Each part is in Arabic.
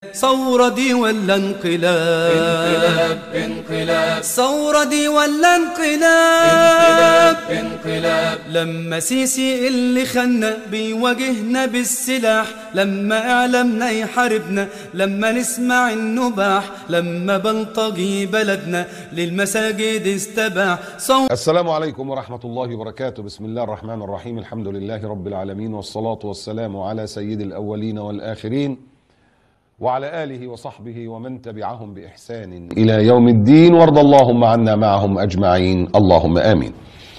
ثورة دي ولا انقلاب؟ انقلاب ثورة دي ولا انقلاب؟ انقلاب لما سيسي اللي خلنا بيواجهنا بالسلاح، لما اعلامنا يحاربنا، لما نسمع النباح، لما بلطجي بلدنا للمساجد استباح. السلام عليكم ورحمة الله وبركاته. بسم الله الرحمن الرحيم. الحمد لله رب العالمين، والصلاة والسلام على سيد الأولين والآخرين وعلى آله وصحبه ومن تبعهم بإحسان إلى يوم الدين، وارض اللهم عنا معهم أجمعين، اللهم آمين.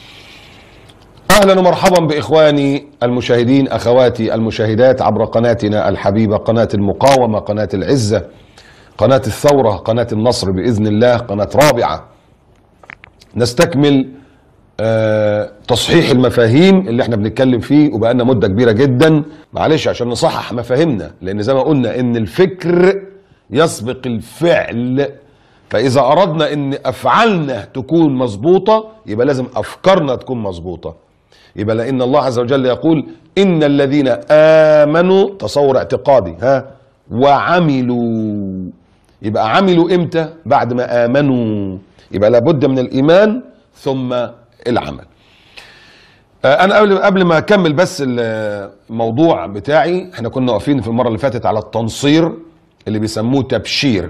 أهلا ومرحبا بإخواني المشاهدين، أخواتي المشاهدات عبر قناتنا الحبيبة، قناة المقاومة، قناة العزة، قناة الثورة، قناة النصر بإذن الله، قناة رابعة. نستكمل تصحيح المفاهيم اللي احنا بنتكلم فيه وبقالنا مدة كبيرة جدا، معلش عشان نصحح مفاهيمنا، لان زي ما قلنا ان الفكر يسبق الفعل، فاذا اردنا ان افعالنا تكون مظبوطة يبقى لازم افكارنا تكون مظبوطة. يبقى لان الله عز وجل يقول ان الذين امنوا، تصور اعتقادي، وعملوا. يبقى عملوا امتى؟ بعد ما امنوا. يبقى لابد من الايمان ثم العمل. انا قبل ما اكمل بس الموضوع بتاعي، احنا كنا واقفين في المره اللي فاتت على التنصير اللي بيسموه تبشير.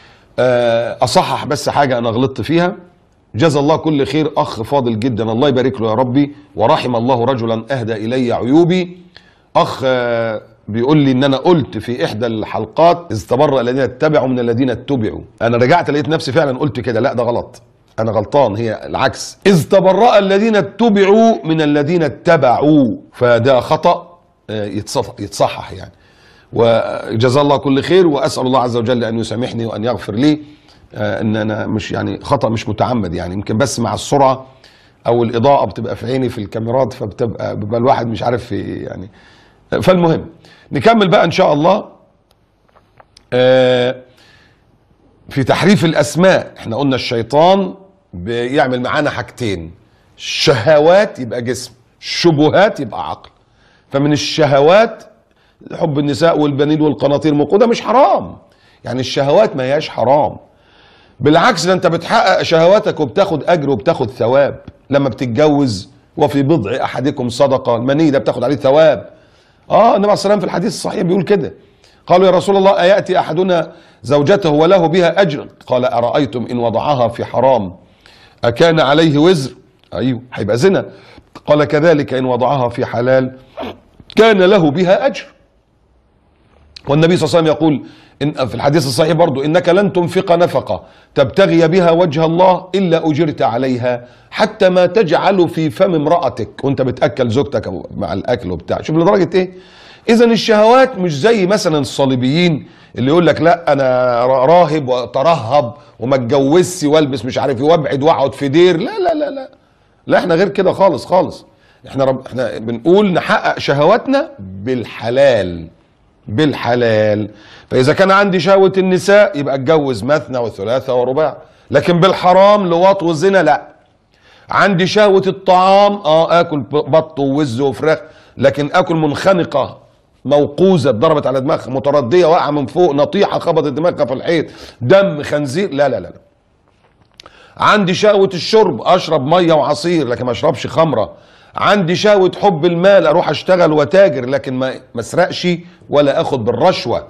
اصحح بس حاجه انا غلطت فيها. جزا الله كل خير اخ فاضل جدا، الله يبارك له يا ربي، ورحم الله رجلا اهدى الي عيوبي. اخ بيقول لي ان انا قلت في احدى الحلقات اذ تبرأ الذين اتبعوا من الذين اتبعوا. انا رجعت لقيت نفسي فعلا قلت كده، لا ده غلط، انا غلطان، هي العكس، اذ تبرأ الذين اتبعوا من الذين اتبعوا، فده خطأ يتصحح يعني. وجزا الله كل خير، واسأل الله عز وجل ان يسامحني وان يغفر لي ان انا مش يعني خطأ مش متعمد، يعني يمكن بس مع السرعة او الاضاءة بتبقى في عيني في الكاميرات، فبتبقى الواحد مش عارف يعني. فالمهم نكمل بقى ان شاء الله. في تحريف الاسماء احنا قلنا الشيطان بيعمل معانا حاجتين، شهوات يبقى جسم، شبهات يبقى عقل. فمن الشهوات حب النساء والبنين والقناطير الموقوده، مش حرام يعني، الشهوات ما هياش حرام، بالعكس ده انت بتحقق شهواتك وبتاخد اجر وبتاخد ثواب. لما بتتجوز وفي بضع احدكم صدقه، المني ده بتاخد عليه ثواب. النبي عليه الصلاه والسلام في الحديث الصحيح بيقول كده، قالوا يا رسول الله اياتي احدنا زوجته وله بها اجر؟ قال ارايتم ان وضعها في حرام اكان عليه وزر؟ ايوه هيبقى زنا. قال كذلك ان وضعها في حلال كان له بها اجر. والنبي صلى الله عليه وسلم يقول إن في الحديث الصحيح برضو انك لن تنفق نفقه تبتغي بها وجه الله الا اجرت عليها حتى ما تجعل في فم امراتك، وانت بتاكل زوجتك مع الاكل وبتاع. شوف لدرجه ايه. اذا الشهوات مش زي مثلا الصليبيين اللي يقول لك لا انا راهب واترهب وما اتجوزش والبس مش عارف ايه وابعد واقعد في دير. لا لا لا لا لا، احنا غير كده خالص خالص. احنا بنقول نحقق شهواتنا بالحلال، بالحلال. فاذا كان عندي شهوة النساء يبقى اتجوز مثنى وثلاثة ورباع، لكن بالحرام لواط والزنا لا. عندي شهوة الطعام اكل بط ووز وفراخ، لكن اكل منخنقة موقوزة ضربت على دماغها، متردية واقعة من فوق، نطيحة خبطت دماغها في الحيط، دم خنزير، لا لا لا. عندي شهوة الشرب، اشرب مية وعصير لكن ما اشربش خمرة. عندي شهوة حب المال، اروح اشتغل وتاجر لكن ما اسرقش ولا اخد بالرشوة.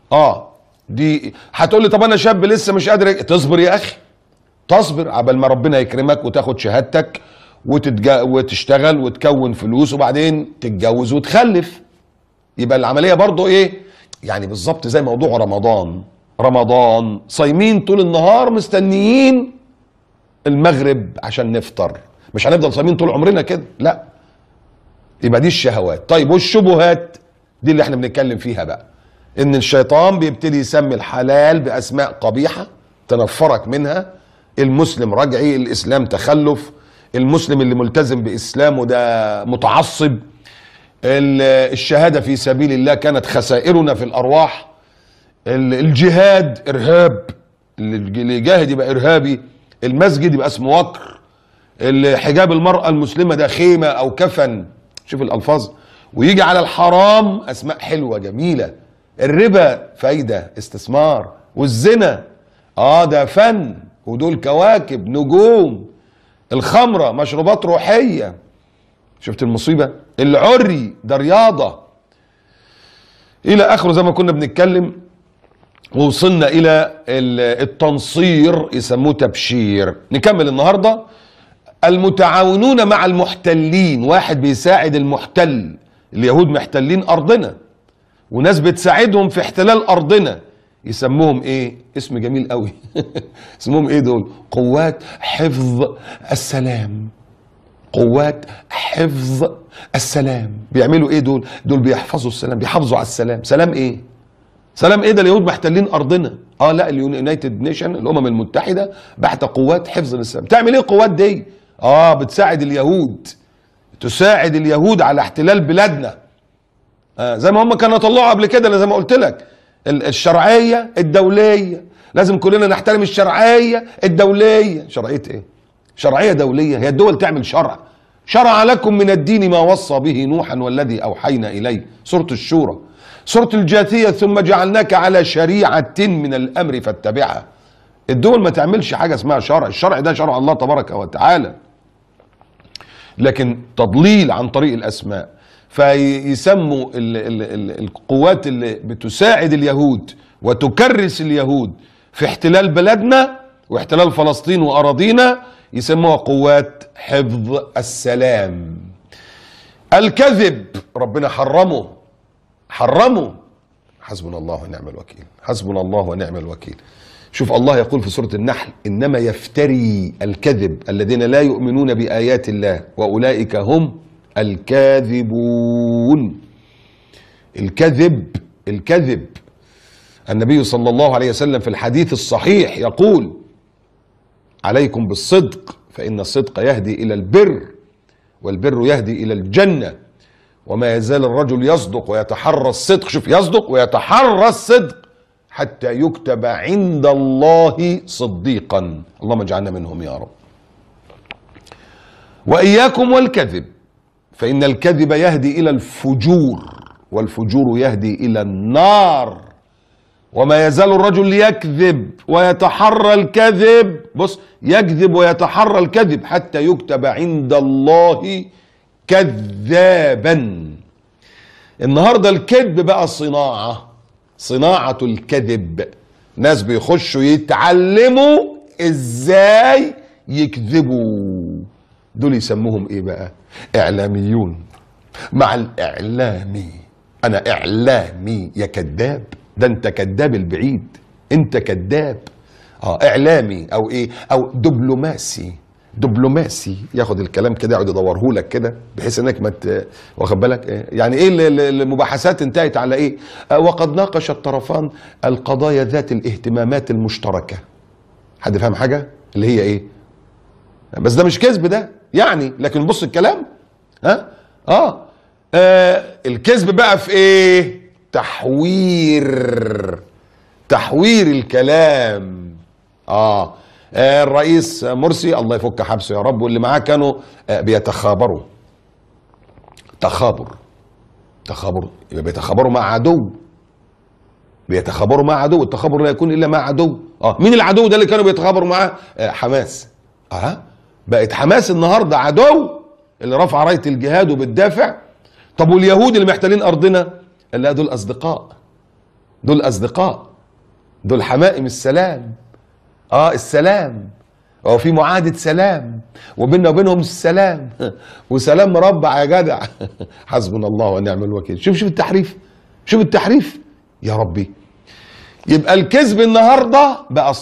دي هتقول لي طب انا شاب لسه مش قادر. تصبر يا اخي، تصبر عبال ما ربنا يكرمك وتاخد شهادتك وتشتغل وتكون فلوس وبعدين تتجوز وتخلف. يبقى العملية برضو ايه يعني، بالظبط زي موضوع رمضان صايمين طول النهار مستنيين المغرب عشان نفطر، مش هنفضل صايمين طول عمرنا كده، لا. يبقى دي الشهوات. طيب والشبهات دي اللي احنا بنتكلم فيها بقى، ان الشيطان بيبتدي يسمي الحلال باسماء قبيحة تنفرك منها. المسلم رجعي، الاسلام تخلف، المسلم اللي ملتزم باسلامه ده متعصب، الشهادة في سبيل الله كانت خسائرنا في الارواح، الجهاد ارهاب، اللي يجاهد يبقى ارهابي، المسجد يبقى اسمه وقر، حجاب المرأة المسلمة ده خيمة او كفن. شوف الالفاظ. ويجي على الحرام اسماء حلوة جميلة، الربا فايدة استثمار، والزنا ده فن ودول كواكب نجوم، الخمرة مشروبات روحية، شفت المصيبة، العري ده رياضة الى اخره زي ما كنا بنتكلم. ووصلنا الى التنصير يسموه تبشير. نكمل النهاردة. المتعاونون مع المحتلين، واحد بيساعد المحتل، اليهود محتلين ارضنا وناس بتساعدهم في احتلال ارضنا، يسموهم ايه؟ اسم جميل قوي اسمهم ايه دول؟ قوات حفظ السلام. قوات حفظ السلام. بيعملوا ايه دول؟ دول بيحفظوا السلام، بيحافظوا على السلام. سلام ايه؟ سلام ايه ده؟ اليهود محتلين ارضنا. لا، اليونايتد نيشن، الامم المتحده، بعت قوات حفظ للسلام. تعمل ايه القوات دي؟ بتساعد اليهود، تساعد اليهود على احتلال بلادنا. زي ما هم كانوا طلعوا قبل كده، زي ما قلت لك، الشرعيه الدوليه، لازم كلنا نحترم الشرعيه الدوليه. شرعيه ايه؟ شرعيه دوليه. هي الدول تعمل شرع. شرع لكم من الدين ما وصى به نوحا والذي اوحينا اليه، سوره الشورى. سوره الجاثيه، ثم جعلناك على شريعه من الامر فاتبعها. الدول ما تعملش حاجه اسمها شرع، الشرع ده شرع الله تبارك وتعالى، لكن تضليل عن طريق الاسماء. فيسموا القوات اللي بتساعد اليهود وتكرس اليهود في احتلال بلدنا واحتلال فلسطين واراضينا، يسموها قوات حفظ السلام. الكذب ربنا حرمه. حسبنا الله ونعم الوكيل، حسبنا الله ونعم الوكيل. شوف الله يقول في سورة النحل: إنما يفتري الكذب الذين لا يؤمنون بآيات الله وأولئك هم الكاذبون. الكذب. النبي صلى الله عليه وسلم في الحديث الصحيح يقول: عليكم بالصدق فإن الصدق يهدي إلى البر والبر يهدي إلى الجنة، وما يزال الرجل يصدق ويتحرى الصدق، شوف، يصدق ويتحرى الصدق حتى يكتب عند الله صديقا. اللهم اجعلنا منهم يا رب. وإياكم والكذب فإن الكذب يهدي إلى الفجور والفجور يهدي إلى النار، وما يزال الرجل يكذب ويتحرى الكذب، بص، يكذب ويتحرى الكذب حتى يكتب عند الله كذابا. النهارده الكذب بقى صناعة الكذب. ناس بيخشوا يتعلموا ازاي يكذبوا. دول يسموهم ايه بقى؟ اعلاميون. مع الاعلامي، انا اعلامي يا كذاب، ده انت كذاب البعيد، انت كذاب. اعلامي او ايه، او دبلوماسي ياخد الكلام كده يقعد يدوره لك كده بحيث انك ما واخد بالك. يعني ايه المباحثات انتهت على ايه؟ وقد ناقش الطرفان القضايا ذات الاهتمامات المشتركه. حد فاهم حاجه؟ اللي هي ايه؟ بس ده مش كذب ده يعني، لكن بص الكلام. الكذب بقى في ايه؟ تحوير الكلام. الرئيس مرسي الله يفك حبسه يا رب، واللي معاه كانوا بيتخابروا. تخابر يبقى بيتخابروا مع عدو. التخابر لا يكون الا مع عدو. مين العدو ده اللي كانوا بيتخابروا معاه؟ حماس. بقت حماس النهارده عدو اللي رفع رايه الجهاد وبتدافع. طب واليهود اللي محتلين ارضنا؟ لا، دول اصدقاء، دول حمائم السلام. السلام، في معاهدة سلام وبيننا وبينهم السلام وسلام مربع يا جدع حسبنا الله ونعم الوكيل. شوف التحريف يا ربي. يبقى الكذب النهارده بقى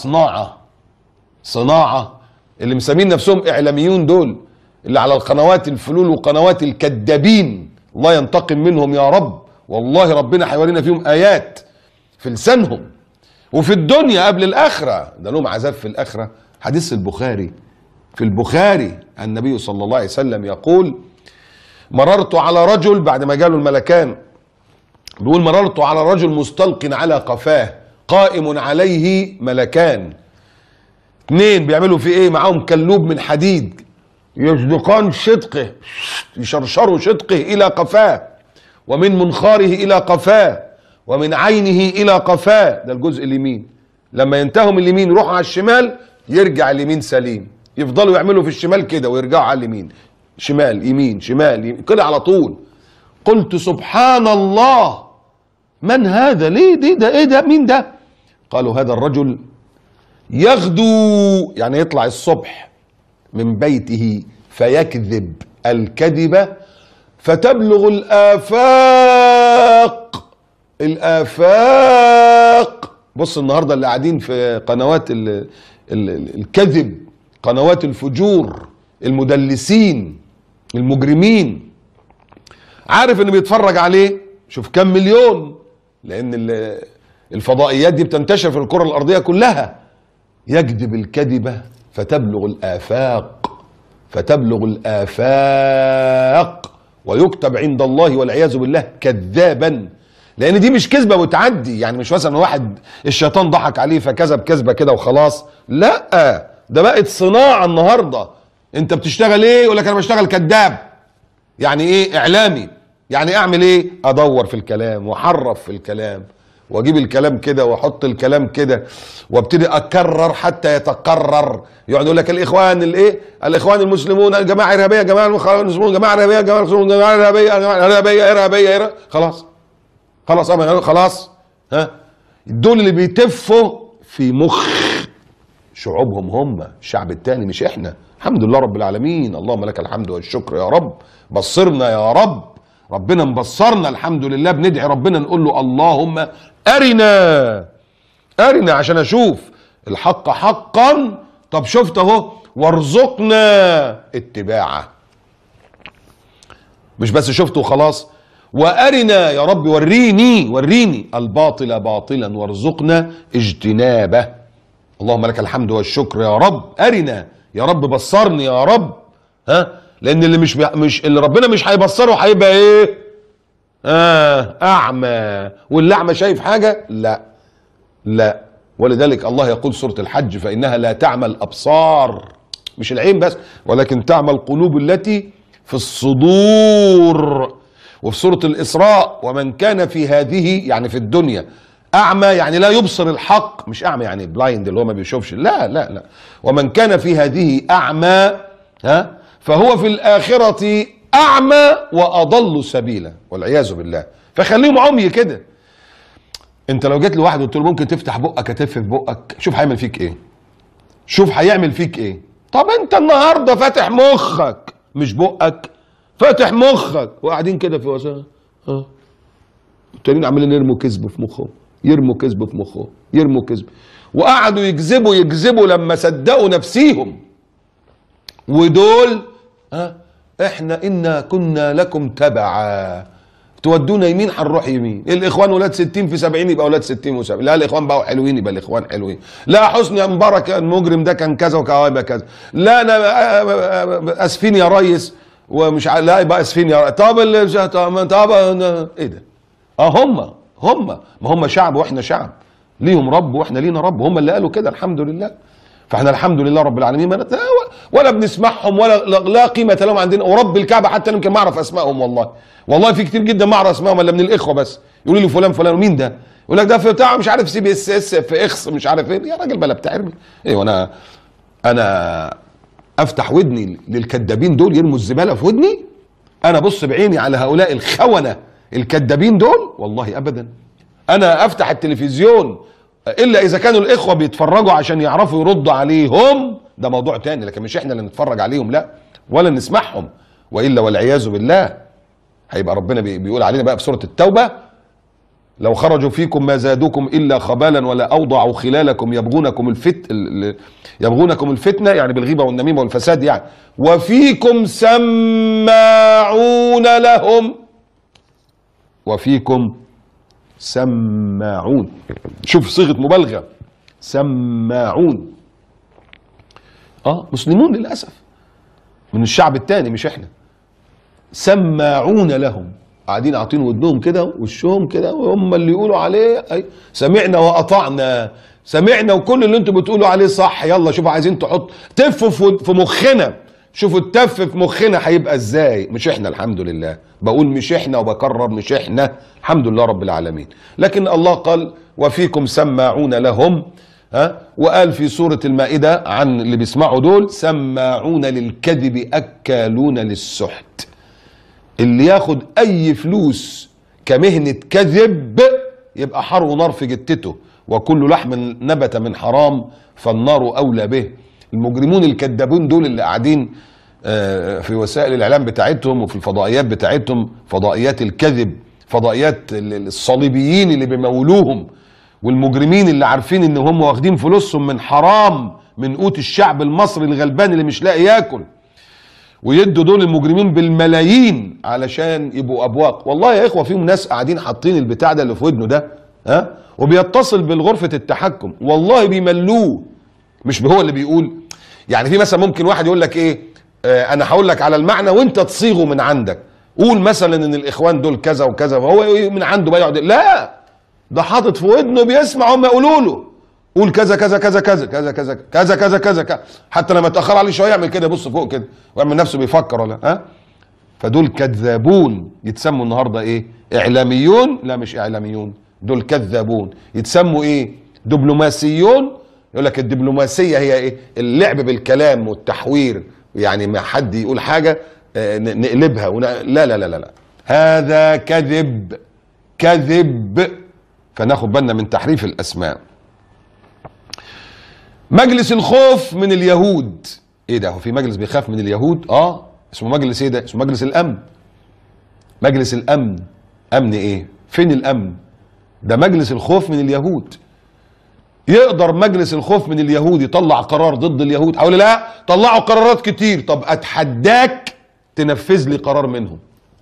صناعة. اللي مسمين نفسهم اعلاميون دول اللي على القنوات الفلول وقنوات الكذابين، الله ينتقم منهم يا رب. والله ربنا هيورينا فيهم ايات في لسانهم، وفي الدنيا قبل الاخره، ده لهم عذاب في الاخره. حديث في البخاري النبي صلى الله عليه وسلم يقول: مررت على رجل، بعد ما جاله الملكان بيقول: مررت على رجل مستلق على قفاه قائم عليه ملكان، 2 بيعملوا فيه ايه؟ معاهم كلوب من حديد يصدقان شدقه، يشرشروا شدقه الى قفاه، ومن منخاره الى قفاه، ومن عينه الى قفاه، ده الجزء اليمين. لما ينتهوا من اليمين يروحوا على الشمال، يرجع اليمين سليم. يفضلوا يعملوا في الشمال كده ويرجعوا على اليمين، شمال يمين شمال يمين كده على طول. قلت سبحان الله، من هذا؟ ليه ده ايه ده؟ مين ده؟ قالوا هذا الرجل يغدو، يعني يطلع الصبح من بيته فيكذب الكذبة فتبلغ الآفاق. الآفاق. بص النهاردة اللي قاعدين في قنوات الكذب، قنوات الفجور، المدلسين، المجرمين، عارف انه بيتفرج عليه شوف كم مليون، لان الفضائيات دي بتنتشر في الكرة الارضية كلها. يكذب الكذبة فتبلغ الآفاق، فتبلغ الآفاق، ويكتب عند الله والعياذ بالله كذابا. لان دي مش كذبة وتعدي، يعني مش مثلا واحد الشيطان ضحك عليه فكذب كذبة كده وخلاص، لا، ده بقت صناعة النهاردة. انت بتشتغل ايه؟ يقول لك انا بشتغل كذاب. يعني ايه؟ اعلامي. يعني اعمل ايه؟ ادور في الكلام واحرف في الكلام واجيب الكلام كده واحط الكلام كده وابتدي اكرر حتى يتقرر. يقعد يقول لك الاخوان الايه؟ الاخوان المسلمون الجماعه ارهابيه، جماعه المسلمون جماعه ارهابيه، جماعه المسلمون جماعه ارهابيه، ارهابيه ارهابيه. خلاص خلاص خلاص. ها، دول اللي بيتفوا في مخ شعوبهم، هم الشعب التاني مش احنا. الحمد لله رب العالمين، اللهم لك الحمد والشكر يا رب. بصرنا يا رب، ربنا مبصرنا الحمد لله. بندعي ربنا نقول له اللهم أرنا عشان أشوف الحق حقا. طب شفت اهو، وارزقنا اتباعه. مش بس شفته وخلاص، وأرنا يا رب، وريني الباطل باطلا وارزقنا اجتنابه. اللهم لك الحمد والشكر يا رب. أرنا يا رب، بصرني يا رب. ها، لأن اللي مش اللي ربنا مش هيبصره هيبقى إيه؟ أعمى. واللي أعمى شايف حاجة؟ لا. ولذلك الله يقول سورة الحج فإنها لا تعمى الأبصار، مش العين بس، ولكن تعمى القلوب التي في الصدور. وفي سورة الإسراء ومن كان في هذه، يعني في الدنيا، أعمى يعني لا يبصر الحق، مش أعمى يعني بلايند اللي هو ما بيشوفش، لا. ومن كان في هذه أعمى فهو في الآخرة أعمى وأضل سبيلا والعياذ بالله. فخليهم عمي كده. انت لو جيت لواحد وقلت له ممكن تفتح بقك هتف في بقك، شوف هيعمل فيك ايه، شوف هيعمل فيك ايه. طب انت النهارده فاتح مخك، مش بقك، فاتح مخك، وقاعدين كده في وسائل التانيين عمالين يرموا كذب في مخهم، يرموا كذب، وقعدوا يكذبوا لما صدقوا نفسيهم. ودول احنا انا كنا لكم تبعا تودونا يمين هنروح يمين. الاخوان ولاد 60 في 70 يبقى ولاد 60 و70. لا الاخوان بقوا حلوين يبقى الاخوان حلوين. لا حسني مبارك المجرم ده كان كذا وكذا يبقى كذا. لا انا اسفين يا ريس ومش لا يبقى اسفين يا ريس. طب ايه ده؟ هم شعب واحنا شعب، ليهم رب واحنا لينا رب، هم اللي قالوا كده. الحمد لله. فاحنا الحمد لله رب العالمين ما ولا بنسمعهم ولا قيمه لهم عندنا. ورب الكعبه حتى يمكن ما اعرف اسمائهم. والله في كتير جدا ما اعرف اسمائهم الا من الاخوه بس. يقولوا لي فلان ومين ده؟ يقول لك ده في بتاع مش عارف سي بي اس اس في اخس مش عارف ايه. يا راجل بلا بتعرمي ايه؟ وانا افتح ودني للكذابين دول يرموا الزباله في ودني؟ انا بص بعيني على هؤلاء الخونه الكذابين دول؟ والله ابدا. انا افتح التلفزيون الا اذا كانوا الاخوه بيتفرجوا عشان يعرفوا يردوا عليهم، ده موضوع تاني، لكن مش احنا اللي نتفرج عليهم لا، ولا نسمعهم، والا والعياذ بالله هيبقى ربنا بيقول علينا بقى في سوره التوبه: لو خرجوا فيكم ما زادوكم الا خبالا ولا اوضعوا خلالكم يبغونكم الفتنه، يعني بالغيبه والنميمه والفساد يعني، وفيكم سماعون لهم. وفيكم سماعون، شوف صيغه مبالغه، سماعون. مسلمون للاسف من الشعب التاني مش احنا. سماعون لهم، قاعدين عاطين ودنهم كده ووشهم كده، وهم اللي يقولوا عليه سمعنا واطعنا، سمعنا وكل اللي انتم بتقولوا عليه صح. يلا شوفوا عايزين تفوا في مخنا شوفوا التف في مخنا هيبقى ازاي. مش احنا الحمد لله، بقول مش احنا وبكرر مش احنا، الحمد لله رب العالمين. لكن الله قال وفيكم سماعون لهم، وقال في سورة المائدة عن اللي بيسمعوا دول سماعون للكذب أكالون للسحت. اللي ياخد أي فلوس كمهنة كذب يبقى حر ونار في جتته، وكل لحم نبت من حرام فالنار أولى به. المجرمون الكذابون دول اللي قاعدين في وسائل الإعلام بتاعتهم وفي الفضائيات بتاعتهم، فضائيات الكذب، فضائيات الصليبيين اللي بيمولوهم، والمجرمين اللي عارفين ان هم واخدين فلوسهم من حرام، من قوت الشعب المصري الغلبان اللي مش لاقي ياكل، ويدوا دول المجرمين بالملايين علشان يبقوا ابواق. والله يا اخوه فيهم ناس قاعدين حاطين البتاع ده اللي في ودنه ده وبيتصل بالغرفه التحكم، والله بيملوه، مش هو اللي بيقول. يعني في مثلا ممكن واحد يقول لك ايه، انا هقول لك على المعنى وانت تصيغه من عندك، قول مثلا ان الاخوان دول كذا وكذا، وهو من عنده بقى يقعد لا، ده حاطط في ودنه بيسمع هم يقولوا له قول كذا كذا كذا كذا كذا كذا كذا كذا كذا كذا، حتى لما اتاخر عليه شويه يعمل كده، يبص فوق كده ويعمل نفسه بيفكر ولا فدول كذابون. يتسموا النهارده ايه؟ اعلاميون؟ لا مش اعلاميون، دول كذابون. يتسموا ايه؟ دبلوماسيون. يقول لك الدبلوماسيه هي ايه؟ اللعب بالكلام والتحوير، يعني ما حد يقول حاجه نقلبها لا لا لا لا، هذا كذب كذب. فناخد بالنا من تحريف الاسماء. مجلس الخوف من اليهود. ايه ده؟ هو في مجلس بيخاف من اليهود؟ اسمه مجلس ايه ده؟ اسمه مجلس الامن. مجلس الامن. امن ايه؟ فين الامن؟ ده مجلس الخوف من اليهود. يقدر مجلس الخوف من اليهود يطلع قرار ضد اليهود؟ حول لا، طلعوا قرارات كتير. طب اتحداك تنفذ لي قرار منهم.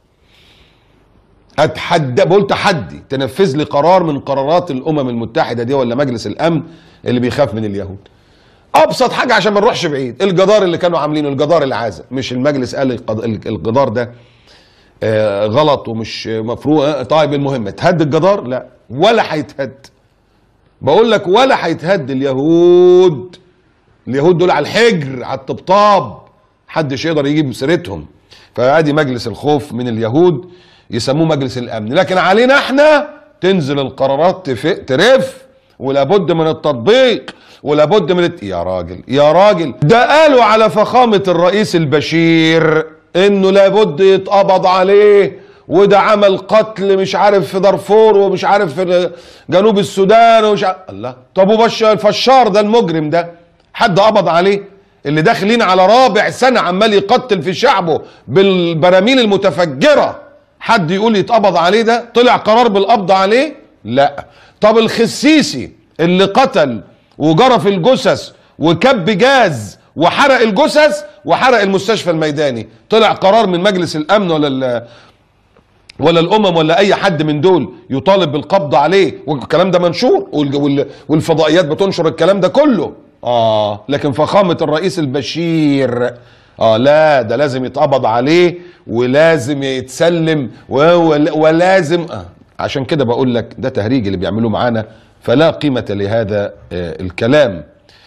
اتحدى، بقول تحدي، تنفذ لي قرار من قرارات الامم المتحده دي ولا مجلس الامن اللي بيخاف من اليهود. ابسط حاجه عشان ما نروحش بعيد، الجدار اللي كانوا عاملينه، الجدار العازة، مش المجلس قال الجدار ده غلط ومش مفروض؟ طيب المهم اتهد الجدار؟ لا، ولا هيتهد. بقول لك ولا هيتهد. اليهود دول على الحجر، على الطبطاب، محدش يقدر يجيب سيرتهم. فادي مجلس الخوف من اليهود، يسموه مجلس الامن. لكن علينا احنا تنزل القرارات ترف، ولابد من التطبيق، ولابد من يا راجل يا راجل، ده قالوا على فخامة الرئيس البشير انه لابد يتقبض عليه، وده عمل قتل مش عارف في دارفور ومش عارف في جنوب السودان ومش عارف. الله، طب وبشار الفشار ده المجرم ده حد قبض عليه؟ اللي داخلين على رابع سنة عمال يقتل في شعبه بالبراميل المتفجرة، حد يقول يتقبض عليه؟ ده طلع قرار بالقبض عليه؟ لا. طب الخسيسي اللي قتل وجرف الجثث وكب جاز وحرق الجثث وحرق المستشفى الميداني، طلع قرار من مجلس الامن ولا الامم ولا اي حد من دول يطالب بالقبض عليه؟ والكلام ده منشور والفضائيات بتنشر الكلام ده كله. لكن فخامة الرئيس البشير لا، ده لازم يتقبض عليه ولازم يتسلم ولازم عشان كده بقول لك ده تهريج اللي بيعملوه معانا، فلا قيمة لهذا الكلام.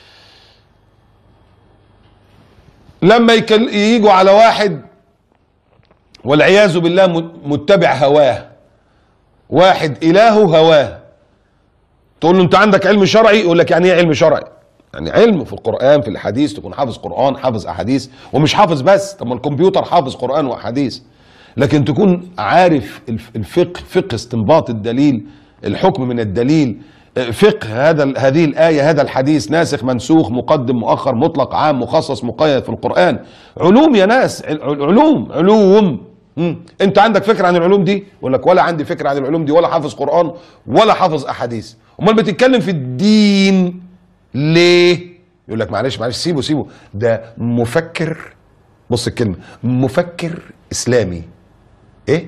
لما يجوا على واحد والعياذ بالله متبع هواه، واحد إلهه هواه، تقول له انت عندك علم شرعي؟ يقول لك يعني ايه علم شرعي؟ يعني علم في القرآن في الحديث، تكون حافظ قرآن حافظ أحاديث، ومش حافظ بس، طب ما الكمبيوتر حافظ قرآن وأحاديث، لكن تكون عارف الفقه، فقه استنباط الدليل، الحكم من الدليل، فقه هذه الآية، هذا الحديث، ناسخ منسوخ، مقدم مؤخر، مطلق عام مخصص مقيد في القرآن. علوم يا ناس، علوم. انت عندك فكرة عن العلوم دي؟ يقول لك ولا عندي فكرة عن العلوم دي، ولا حافظ قرآن ولا حافظ أحاديث. امال بتتكلم في الدين ليه؟ يقول لك معلش سيبه، ده مفكر. بص الكلمة، مفكر إسلامي. ايه؟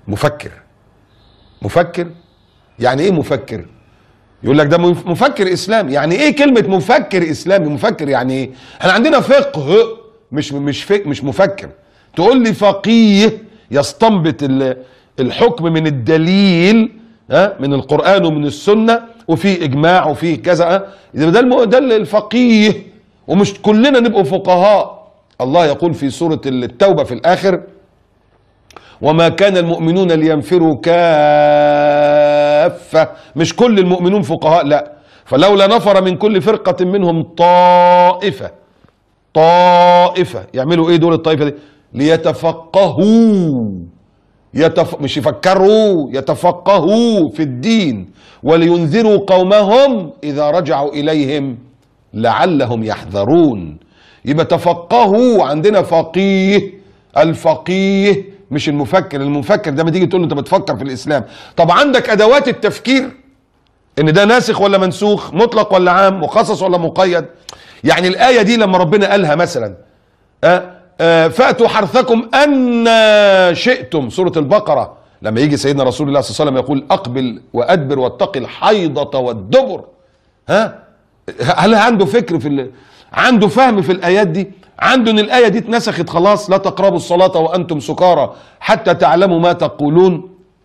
مفكر يعني ايه مفكر؟ يقول لك ده مفكر اسلامي. يعني ايه كلمة مفكر اسلامي؟ مفكر يعني ايه؟ احنا عندنا فقه، مش مفكر. تقول لي فقيه يستنبط الحكم من الدليل، من القرآن ومن السنة، وفي اجماع وفي كذا، ده الفقيه. ومش كلنا نبقوا فقهاء. الله يقول في سورة التوبة في الآخر: وما كان المؤمنون لينفروا كافة. مش كل المؤمنون فقهاء، لا. فلولا نفر من كل فرقة منهم طائفة يعملوا ايه دول الطائفة دي؟ ليتفقهوا مش يفكروا، يتفقهوا في الدين ولينذروا قومهم إذا رجعوا إليهم لعلهم يحذرون. يبقى تفقهوا، عندنا فقيه، الفقيه مش المفكر. المفكر ده ما تيجي تقول له انت بتفكر في الإسلام. طب عندك أدوات التفكير ان ده ناسخ ولا منسوخ، مطلق ولا عام، مخصص ولا مقيد. يعني الآية دي لما ربنا قالها مثلا فأتوا حرثكم أن شئتم، سورة البقرة، لما يجي سيدنا رسول الله صلى الله عليه وسلم يقول أقبل وأدبر واتق الحيضة والدبر، هل عنده فكر عنده فهم في الآيات دي؟ عنده ان الآية دي اتنسخت خلاص، لا تقربوا الصلاة وأنتم سكارى حتى تعلموا ما تقولون،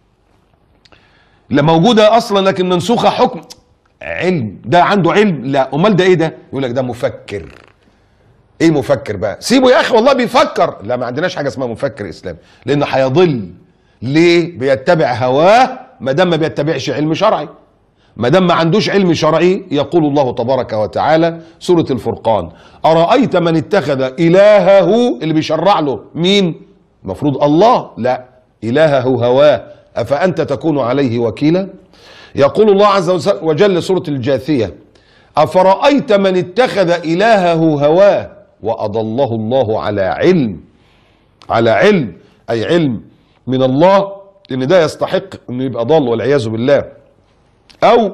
لا موجودة أصلا لكن منسوخة حكم. علم، ده عنده علم؟ لا. أمال ده إيه ده؟ يقول لك ده مفكر. ايه مفكر بقى؟ سيبه يا اخي والله بيفكر. لا، ما عندناش حاجه اسمها مفكر اسلامي، لانه هيضل. ليه؟ بيتبع هواه. ما دام ما بيتبعش علم شرعي، ما دام ما عندوش علم شرعي، يقول الله تبارك وتعالى سوره الفرقان: ارايت من اتخذ الهه، اللي بيشرع له مين؟ المفروض الله، لا، الهه هواه، افانت تكون عليه وكيلا. يقول الله عز وجل سوره الجاثيه: افرايت من اتخذ الهه هواه وأضله الله على علم. على علم، أي علم من الله إن ده يستحق إنه يبقى ضال والعياذ بالله، أو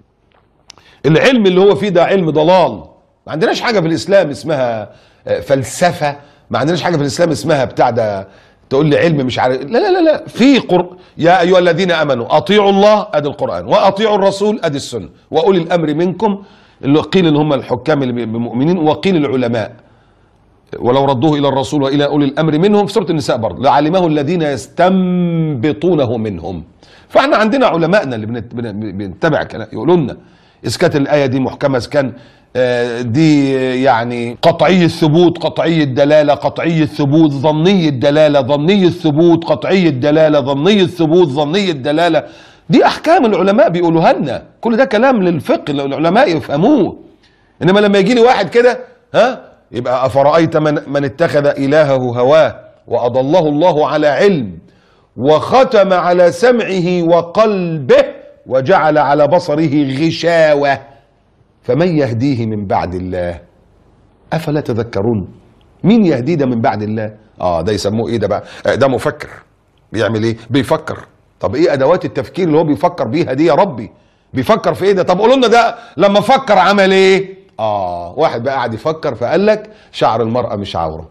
العلم اللي هو فيه ده علم ضلال. ما عندناش حاجة في الإسلام اسمها فلسفة، ما عندناش حاجة في الإسلام اسمها بتاع ده تقول لي علم مش عارف. لا لا لا لا، في يا أيها الذين آمنوا أطيعوا الله، أدي القرآن، وأطيعوا الرسول، أدي السنة، وأولي الأمر منكم، اللي قيل إن هم الحكام اللي بمؤمنين، وقيل العلماء، ولو ردوه الى الرسول والى اولي الامر منهم، في سوره النساء برضه: لعلمه الذين يستنبطونه منهم. فاحنا عندنا علمائنا اللي بنتبع كلام يقولوا لنا اذا كانت الايه دي محكمه، اذا كان دي يعني قطعي الثبوت، قطعي الدلاله، قطعي الثبوت، ظني الدلاله، ظني الثبوت، قطعي الدلاله، ظني الثبوت، ظني الدلاله. دي احكام العلماء بيقولوها لنا، كل ده كلام للفقه العلماء يفهموه. انما لما يجي لي واحد كده يبقى أفرأيت من اتخذ إلهه هواه وأضله الله على علم وختم على سمعه وقلبه وجعل على بصره غشاوة فمن يهديه من بعد الله أفلا تذكرون. مين يهديه ده من بعد الله؟ ده يسموه ايه ده بقى؟ ده مفكر. بيعمل ايه؟ بيفكر. طب ايه ادوات التفكير اللي هو بيفكر بيها دي يا ربي؟ بيفكر في ايه ده؟ طب قولوا لنا ده لما فكر عمل ايه؟ واحد بقى قاعد يفكر فقال لك شعر المرأة مش عورة،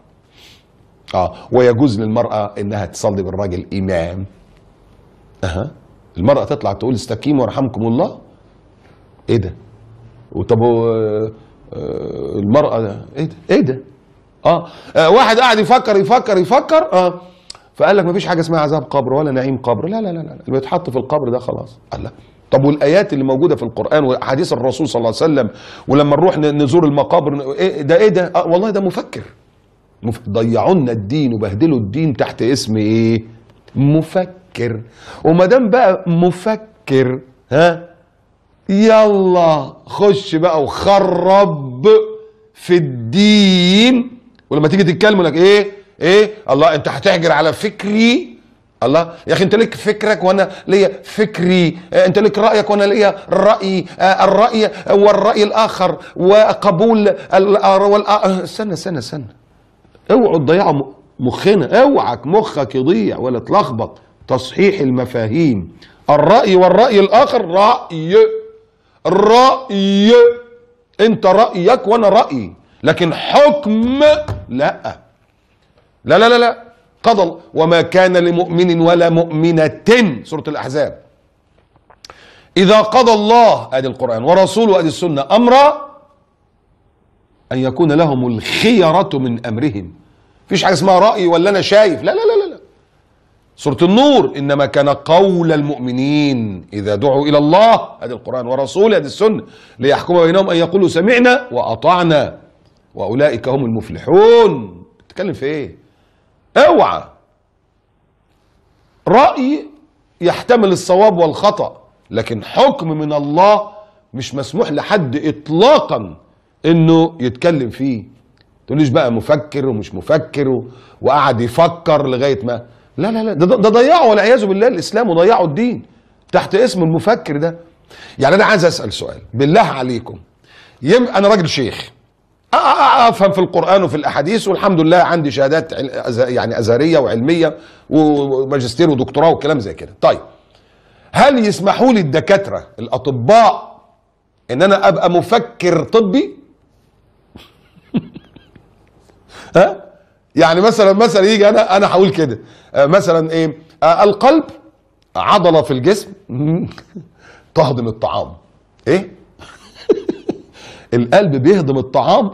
ويجوز للمرأة انها تصلي بالراجل امام. المرأة تطلع تقول استقيموا ورحمكم الله. ايه ده؟ وطب المرأة ايه ده؟ واحد قاعد يفكر فقال لك مفيش حاجة اسمها عذاب قبر ولا نعيم قبر. لا لا لا لا، اللي بيتحط في القبر ده خلاص. الله. طب والايات اللي موجوده في القران واحاديث الرسول صلى الله عليه وسلم، ولما نروح نزور المقابر ايه ده؟ والله ده مفكر. ضيعوا لنا الدين وبهدلوا الدين تحت اسم ايه؟ مفكر. وما دام بقى مفكر يلا خش بقى وخرب في الدين. ولما تيجي تتكلم لك ايه الله انت هتحجر على فكري. الله يا اخي، انت ليك فكرك وانا ليا فكري، انت ليك رايك وانا ليا رايي، الراي والراي الاخر وقبول استنى اوعوا تضيعوا مخنا، اوعك مخك يضيع ولا تلخبط. تصحيح المفاهيم. الراي والراي الاخر راي انت رايك وانا رايي، لكن حكم لا لا لا لا, لا. قضى وما كان لمؤمن ولا مؤمنة، سورة الأحزاب، إذا قضى الله ادي القرآن ورسوله ادي السنة أمرا أن يكون لهم الخيرة من أمرهم. مفيش حاجة اسمها رأي ولا أنا شايف، لا لا لا لا. سورة النور: إنما كان قول المؤمنين إذا دعوا إلى الله ادي القرآن ورسوله ادي السنة ليحكم بينهم أن يقولوا سمعنا وأطعنا وأولئك هم المفلحون. بتتكلم في ايه؟ اوعى. رأي يحتمل الصواب والخطأ، لكن حكم من الله مش مسموح لحد اطلاقا انه يتكلم فيه. تقوليش بقى مفكر ومش مفكر وقعد يفكر لغايه ما، لا لا لا، ده ضيعوا والعياذ بالله الاسلام وضيعوا الدين تحت اسم المفكر ده. يعني انا عايز اسال سؤال بالله عليكم، انا راجل شيخ افهم في القران وفي الاحاديث والحمد لله عندي شهادات يعني ازهريه وعلميه وماجستير ودكتوراه وكلام زي كده. طيب هل يسمحوا لي الدكاتره الاطباء ان انا ابقى مفكر طبي؟ ها؟ يعني مثلا يجي انا هقول كده مثلا ايه، القلب عضله في الجسم تهضم الطعام. ايه؟ القلب بيهضم الطعام؟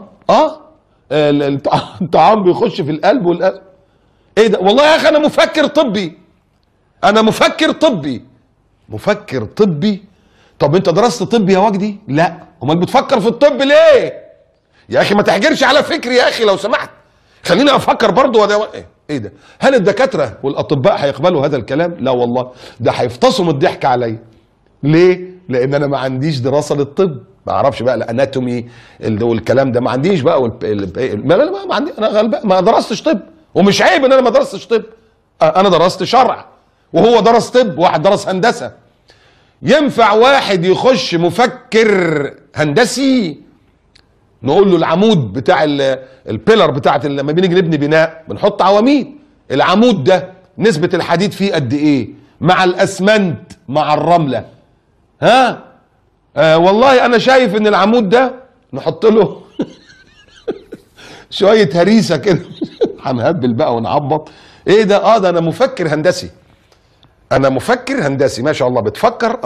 الطعام بيخش في القلب والقلب. ايه ده؟ والله يا اخي انا مفكر طبي، انا مفكر طبي. مفكر طبي؟ طب انت درست طب يا وجدي؟ لا. امال بتفكر في الطب ليه يا اخي؟ ما تحجرش على فكري يا اخي لو سمحت، خليني افكر برضه. ايه ده؟ هل الدكاتره والاطباء هيقبلوا هذا الكلام؟ لا والله، ده هيفتصموا الضحك عليا. ليه؟ لان انا ما عنديش دراسه للطب، ما اعرفش بقى الاناتومي والكلام ده، ما عنديش بقى ما عندي، انا غلبان ما درستش طب، ومش عيب ان انا ما درستش طب. انا درست شرع وهو درس طب، واحد درس هندسه. ينفع واحد يخش مفكر هندسي نقول له العمود بتاع البيلر بتاعت لما بنيجي نبني بناء بنحط عواميد، العمود ده نسبة الحديد فيه قد ايه مع الاسمنت مع الرملة؟ ها؟ والله انا شايف ان العمود ده نحط له شوية هريسة كده هنهبل بقى ونعبط. ايه ده؟ ده انا مفكر هندسي، انا مفكر هندسي ما شاء الله. بتفكر